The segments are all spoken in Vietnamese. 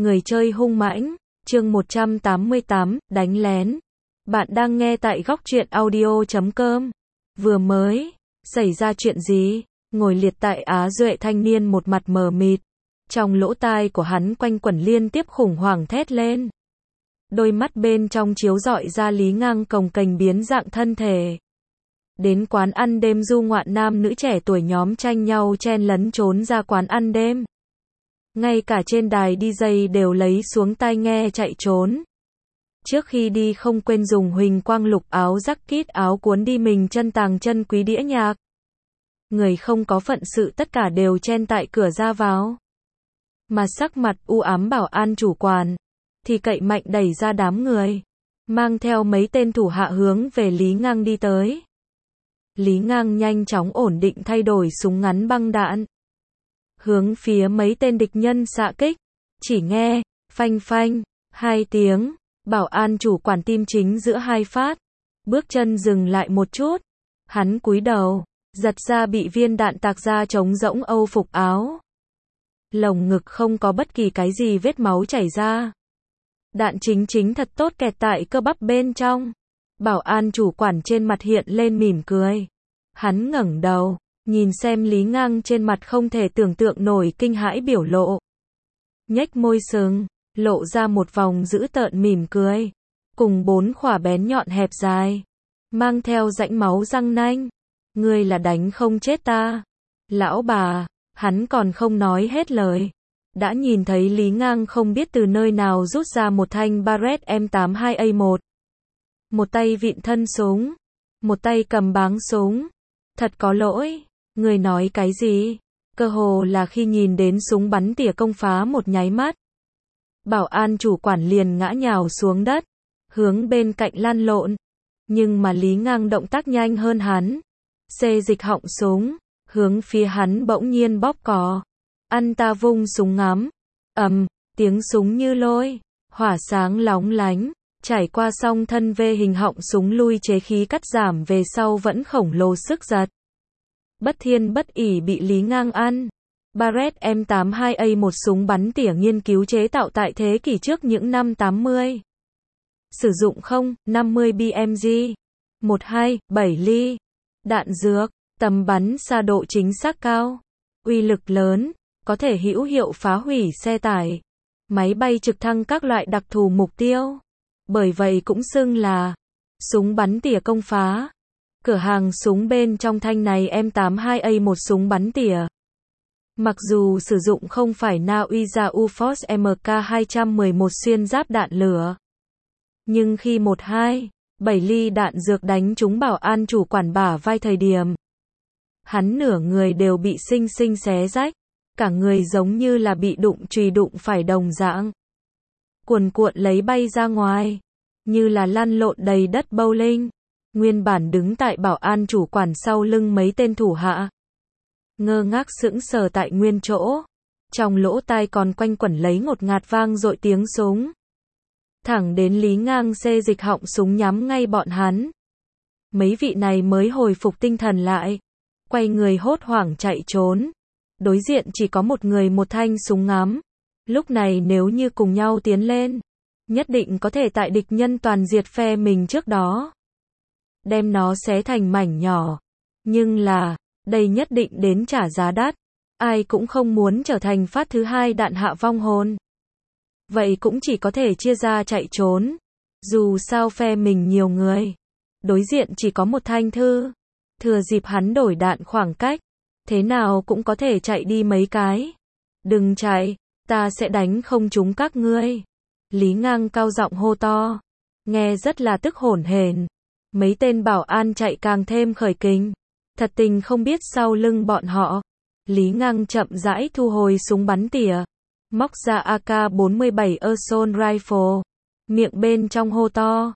Người chơi hung mãnh, chương 188, đánh lén. Bạn đang nghe tại góc truyện audio.com. Vừa mới, xảy ra chuyện gì? Ngồi liệt tại Á Duệ thanh niên một mặt mờ mịt. Trong lỗ tai của hắn quanh quẩn liên tiếp khủng hoảng thét lên. Đôi mắt bên trong chiếu rọi ra Lý Ngang cồng kềnh biến dạng thân thể. Đến quán ăn đêm du ngoạn nam nữ trẻ tuổi nhóm tranh nhau chen lấn trốn ra quán ăn đêm. Ngay cả trên đài DJ đều lấy xuống tai nghe chạy trốn. Trước khi đi không quên dùng huỳnh quang lục áo jacket áo cuốn đi mình chân tàng chân quý đĩa nhạc. Người không có phận sự tất cả đều chen tại cửa ra vào. Mà sắc mặt u ám bảo an chủ quán thì cậy mạnh đẩy ra đám người, mang theo mấy tên thủ hạ hướng về Lý Ngang đi tới. Lý Ngang nhanh chóng ổn định thay đổi súng ngắn băng đạn, hướng phía mấy tên địch nhân xạ kích. Chỉ nghe phanh phanh hai tiếng, bảo an chủ quản tim chính giữa hai phát, bước chân dừng lại một chút. Hắn cúi đầu, giật ra bị viên đạn tạc ra trống rỗng âu phục áo. Lồng ngực không có bất kỳ cái gì vết máu chảy ra. Đạn chính thật tốt kẹt tại cơ bắp bên trong. Bảo an chủ quản trên mặt hiện lên mỉm cười. Hắn ngẩng đầu, nhìn xem Lý Ngang trên mặt không thể tưởng tượng nổi kinh hãi biểu lộ. Nhếch môi sừng, lộ ra một vòng dữ tợn mỉm cười. Cùng 4 khỏa bén nhọn hẹp dài, mang theo rãnh máu răng nanh. Ngươi là đánh không chết ta. Lão bà, hắn còn không nói hết lời. Đã nhìn thấy Lý Ngang không biết từ nơi nào rút ra một thanh Barrett M82A1. Một tay vịn thân súng, một tay cầm báng súng. Thật có lỗi, người nói cái gì? Cơ hồ là khi nhìn đến súng bắn tỉa công phá một nháy mắt. Bảo an chủ quản liền ngã nhào xuống đất, hướng bên cạnh lăn lộn. Nhưng mà Lý Ngang động tác nhanh hơn hắn. Xê dịch họng súng, hướng phía hắn bỗng nhiên bóp cò. Anh ta vung súng ngắm. Tiếng súng như lôi, hỏa sáng lóng lánh. Trải qua song thân V hình họng súng lui chế khí cắt giảm về sau vẫn khổng lồ sức giật. Bất thiên bất ỷ bị Lý Ngang ăn. Barrett M82A một súng bắn tỉa nghiên cứu chế tạo tại thế kỷ trước những năm 80. Sử dụng 50 BMG, 127 ly. Đạn dược, tầm bắn xa độ chính xác cao. Uy lực lớn, có thể hữu hiệu phá hủy xe tải, máy bay trực thăng các loại đặc thù mục tiêu. Bởi vậy cũng xưng là súng bắn tỉa công phá. Cửa hàng súng bên trong thanh này M82A một súng bắn tỉa. Mặc dù sử dụng không phải Nauiza UFOS MK211 xuyên giáp đạn lửa. Nhưng khi 127 ly đạn dược đánh trúng bảo an chủ quản bả vai thời điểm, hắn nửa người đều bị xinh xinh xé rách. Cả người giống như là bị đụng chùy đụng phải đồng dạng. Cuồn cuộn lấy bay ra ngoài, như là lăn lộn đầy đất bowling. Nguyên bản đứng tại bảo an chủ quản sau lưng mấy tên thủ hạ, ngơ ngác sững sờ tại nguyên chỗ. Trong lỗ tai còn quanh quẩn lấy ngột ngạt vang dội tiếng súng. Thẳng đến Lý Ngang xê dịch họng súng nhắm ngay bọn hắn. Mấy vị này mới hồi phục tinh thần lại, quay người hốt hoảng chạy trốn. Đối diện chỉ có một người một thanh súng ngắm. Lúc này nếu như cùng nhau tiến lên, nhất định có thể tại địch nhân toàn diệt phe mình trước đó, đem nó xé thành mảnh nhỏ. Nhưng là, đây nhất định đến trả giá đắt. Ai cũng không muốn trở thành phát thứ hai đạn hạ vong hồn. Vậy cũng chỉ có thể chia ra chạy trốn. Dù sao phe mình nhiều người, đối diện chỉ có một thanh thư. Thừa dịp hắn đổi đạn khoảng cách, thế nào cũng có thể chạy đi mấy cái. Đừng chạy, ta sẽ đánh không trúng các ngươi. Lý Ngang cao giọng hô to, nghe rất là tức hổn hển. Mấy tên bảo an chạy càng thêm khởi kình. Thật tình không biết sau lưng bọn họ. Lý Ngang chậm rãi thu hồi súng bắn tỉa, móc ra AK-47 Assault Rifle, miệng bên trong hô to,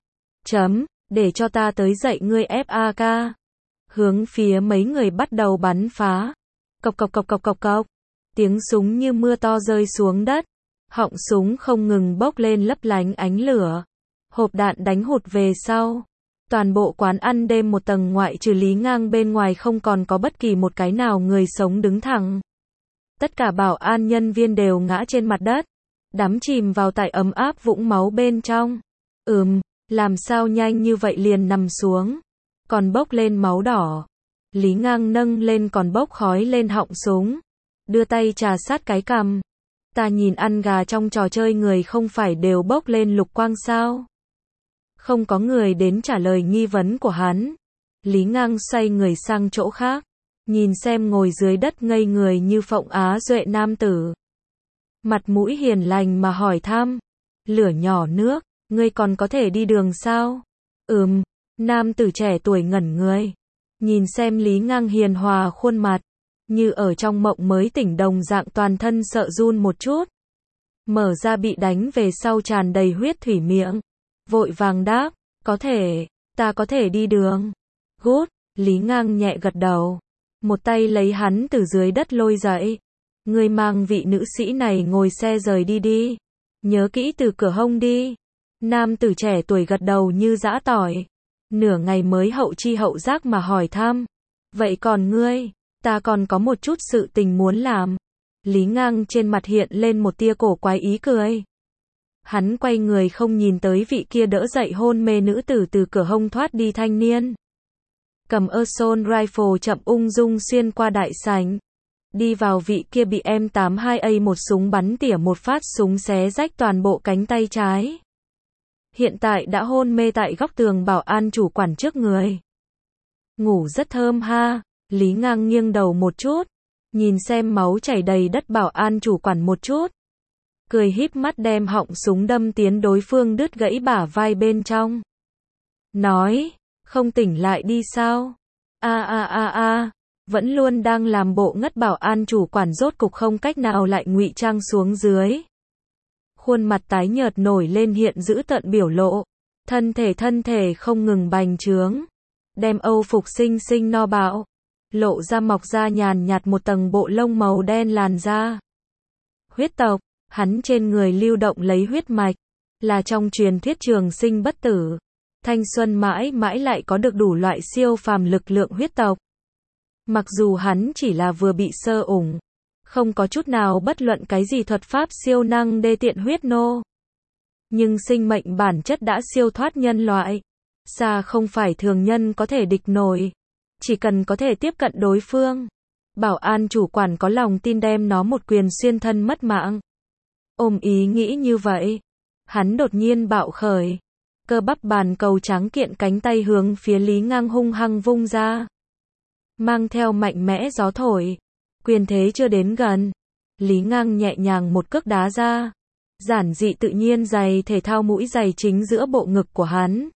để cho ta tới dạy ngươi FAK. Hướng phía mấy người bắt đầu bắn phá. Cộc cộc cộc cộc cộc cộc. Tiếng súng như mưa to rơi xuống đất. Họng súng không ngừng bốc lên lấp lánh ánh lửa. Hộp đạn đánh hụt về sau. Toàn bộ quán ăn đêm một tầng ngoại trừ Lý Ngang bên ngoài không còn có bất kỳ một cái nào người sống đứng thẳng. Tất cả bảo an nhân viên đều ngã trên mặt đất. đắm chìm vào tại ấm áp vũng máu bên trong. Làm sao nhanh như vậy liền nằm xuống, còn bốc lên máu đỏ. Lý Ngang nâng lên còn bốc khói lên họng súng, đưa tay trà sát cái cằm. Ta nhìn ăn gà trong trò chơi người không phải đều bốc lên lục quang sao? Không có người đến trả lời nghi vấn của hắn. Lý Ngang xoay người sang chỗ khác, nhìn xem ngồi dưới đất ngây người như phộng á duệ nam tử. Mặt mũi hiền lành mà hỏi thăm, lửa nhỏ nước, ngươi còn có thể đi đường sao? Nam tử trẻ tuổi ngẩn người, nhìn xem Lý Ngang hiền hòa khuôn mặt, như ở trong mộng mới tỉnh đồng dạng, toàn thân sợ run một chút. Mở ra bị đánh về sau tràn đầy huyết thủy miệng, vội vàng đáp, có thể, ta có thể đi đường. Good, Lý Ngang nhẹ gật đầu, một tay lấy hắn từ dưới đất lôi dậy. Ngươi mang vị nữ sĩ này ngồi xe rời đi đi, nhớ kỹ từ cửa hông đi. Nam tử trẻ tuổi gật đầu như giã tỏi, nửa ngày mới hậu chi hậu giác mà hỏi thăm, vậy còn ngươi? Ta còn có một chút sự tình muốn làm. Lý Ngang trên mặt hiện lên một tia cổ quái ý cười. Hắn quay người không nhìn tới vị kia đỡ dậy hôn mê nữ tử từ cửa hông thoát đi thanh niên. Cầm assault rifle chậm ung dung xuyên qua đại sảnh, đi vào vị kia bị M82A một súng bắn tỉa một phát súng xé rách toàn bộ cánh tay trái. Hiện tại đã hôn mê tại góc tường bảo an chủ quản trước người. Ngủ rất thơm ha. Lý Ngang nghiêng đầu một chút, nhìn xem máu chảy đầy đất bảo an chủ quản một chút, cười híp mắt đem họng súng đâm tiến đối phương đứt gãy bả vai bên trong. Nói, không tỉnh lại đi sao? Vẫn luôn đang làm bộ ngất bảo an chủ quản rốt cục không cách nào lại ngụy trang xuống dưới. Khuôn mặt tái nhợt nổi lên hiện dữ tợn biểu lộ, thân thể không ngừng bành trướng, đem âu phục xinh xinh no bạo, lộ ra mọc ra nhàn nhạt một tầng bộ lông màu đen làn da. Huyết tộc, hắn trên người lưu động lấy huyết mạch, là trong truyền thuyết trường sinh bất tử, thanh xuân mãi mãi lại có được đủ loại siêu phàm lực lượng huyết tộc. Mặc dù hắn chỉ là vừa bị sơ ủng, không có chút nào bất luận cái gì thuật pháp siêu năng đê tiện huyết nô, nhưng sinh mệnh bản chất đã siêu thoát nhân loại, xa không phải thường nhân có thể địch nổi. Chỉ cần có thể tiếp cận đối phương, bảo an chủ quản có lòng tin đem nó một quyền xuyên thân mất mạng. Ôm ý nghĩ như vậy, hắn đột nhiên bạo khởi, cơ bắp bàn cầu trắng kiện cánh tay hướng phía Lý Ngang hung hăng vung ra, mang theo mạnh mẽ gió thổi. Quyền thế chưa đến gần, Lý Ngang nhẹ nhàng một cước đá ra, giản dị tự nhiên giày thể thao mũi giày chính giữa bộ ngực của hắn,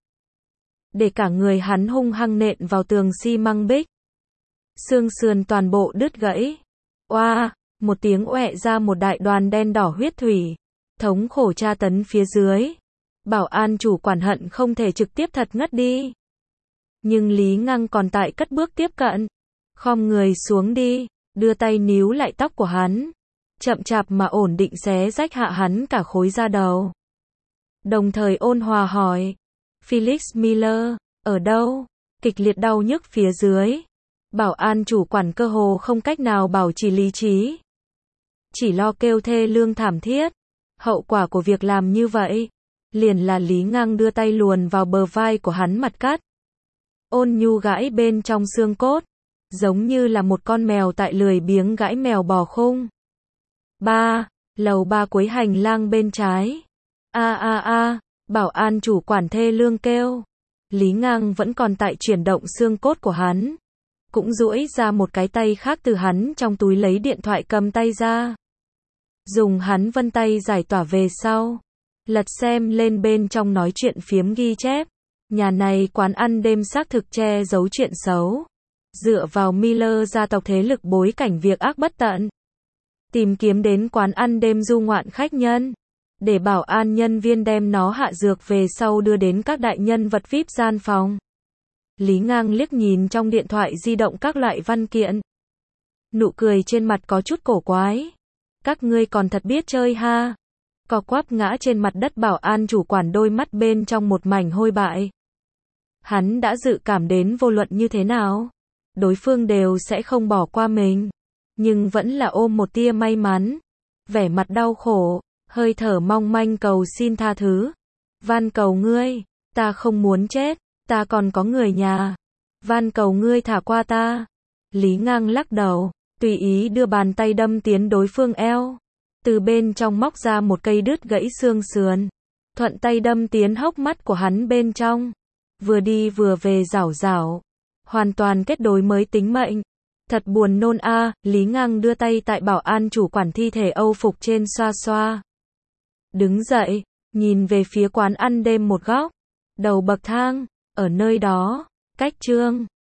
để cả người hắn hung hăng nện vào tường xi măng bích. Xương sườn toàn bộ đứt gãy. Oa, một tiếng oẹ ra một đại đoàn đen đỏ huyết thủy, thống khổ tra tấn phía dưới. Bảo an chủ quản hận không thể trực tiếp thật ngất đi. Nhưng Lý Ngang còn tại cất bước tiếp cận, khom người xuống đi, đưa tay níu lại tóc của hắn, chậm chạp mà ổn định xé rách hạ hắn cả khối da đầu. Đồng thời ôn hòa hỏi, Felix Miller, ở đâu? Kịch liệt đau nhức phía dưới, bảo an chủ quản cơ hồ không cách nào bảo trì lý trí, chỉ lo kêu thê lương thảm thiết. Hậu quả của việc làm như vậy, liền là Lý Ngang đưa tay luồn vào bờ vai của hắn mặt cắt, ôn nhu gãi bên trong xương cốt, giống như là một con mèo tại lười biếng gãi mèo bò khung. Lầu 3 cuối hành lang bên trái. Bảo an chủ quản thê lương kêu. Lý Ngang vẫn còn tại chuyển động xương cốt của hắn, cũng duỗi ra một cái tay khác từ hắn trong túi lấy điện thoại cầm tay ra, dùng hắn vân tay giải tỏa về sau, lật xem lên bên trong nói chuyện phiếm ghi chép. Nhà này quán ăn đêm xác thực che giấu chuyện xấu, dựa vào Miller gia tộc thế lực bối cảnh việc ác bất tận, tìm kiếm đến quán ăn đêm du ngoạn khách nhân, để bảo an nhân viên đem nó hạ dược về sau đưa đến các đại nhân vật VIP gian phòng. Lý Ngang liếc nhìn trong điện thoại di động các loại văn kiện, nụ cười trên mặt có chút cổ quái. Các ngươi còn thật biết chơi ha. Co quắp ngã trên mặt đất bảo an chủ quản đôi mắt bên trong một mảnh hôi bại. Hắn đã dự cảm đến vô luận như thế nào, đối phương đều sẽ không bỏ qua mình, nhưng vẫn là ôm một tia may mắn, vẻ mặt đau khổ, hơi thở mong manh cầu xin tha thứ. Van cầu ngươi, ta không muốn chết, ta còn có người nhà. Van cầu ngươi thả qua ta. Lý Ngang lắc đầu, tùy ý đưa bàn tay đâm tiến đối phương eo. Từ bên trong móc ra một cây đứt gãy xương sườn. Thuận tay đâm tiến hốc mắt của hắn bên trong. Vừa đi vừa về rảo rảo. Hoàn toàn kết đối mới tính mệnh. Thật buồn nôn a. Lý Ngang đưa tay tại bảo an chủ quản thi thể Âu phục trên xoa xoa. Đứng dậy, nhìn về phía quán ăn đêm một góc. Đầu bậc thang, ở nơi đó, cách Trương